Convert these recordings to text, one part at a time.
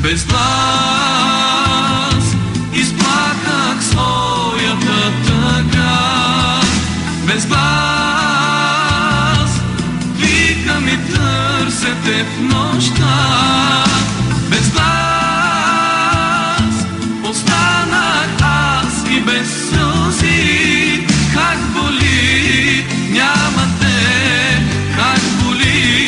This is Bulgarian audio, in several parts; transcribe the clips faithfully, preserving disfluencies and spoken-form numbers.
Без глас изплаках своята тъга. Без глас викам и търся те в нощта. Без глас останах аз и без сълзи. Как боли, няма те, как боли.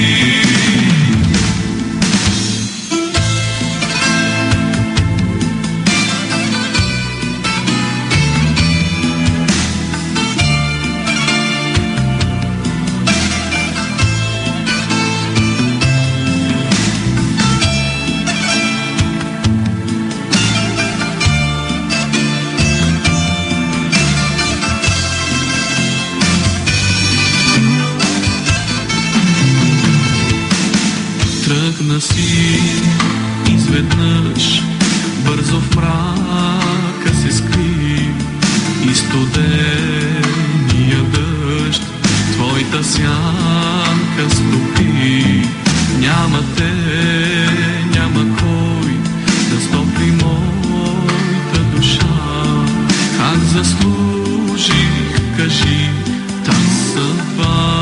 Тръгна си изведнъж, бързо в мрака се скри и студения дъжд твоята сянка стопи. Няма те, няма кой да стопи моята душа. Как заслужих, кажи, таз съдба?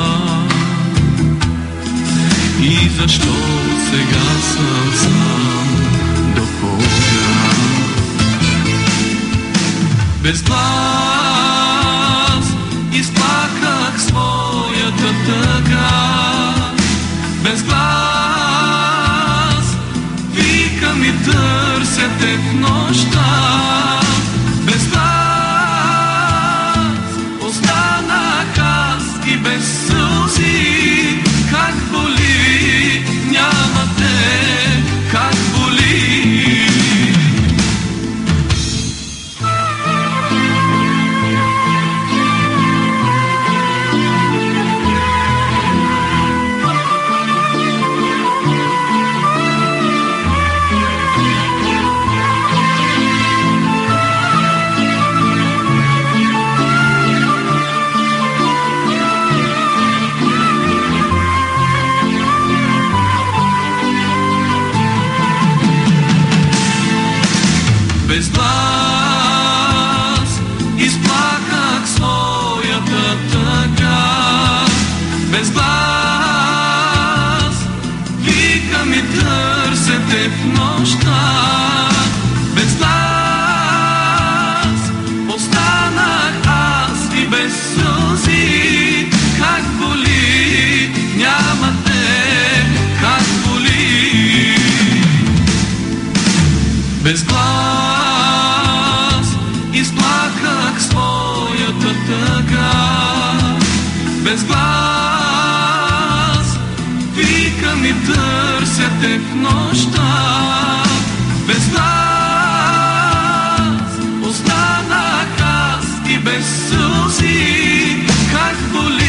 И защо сега съм сам до кога? Без глас изплаках своята тъга. Без глас викам и търся те в нощта. Без глас останах аз и без сълзи. Как боли, няма те, как боли. Без глас изплаках своята тъга. Без глас викам и търся те в нощта. Без глас останах аз и без сълзи. Как боли, няма те, как боли. Без глас изплаках своята тъга. Без глас викам и търся те в нощта. Без глас останах аз и без сълзи. Как боли.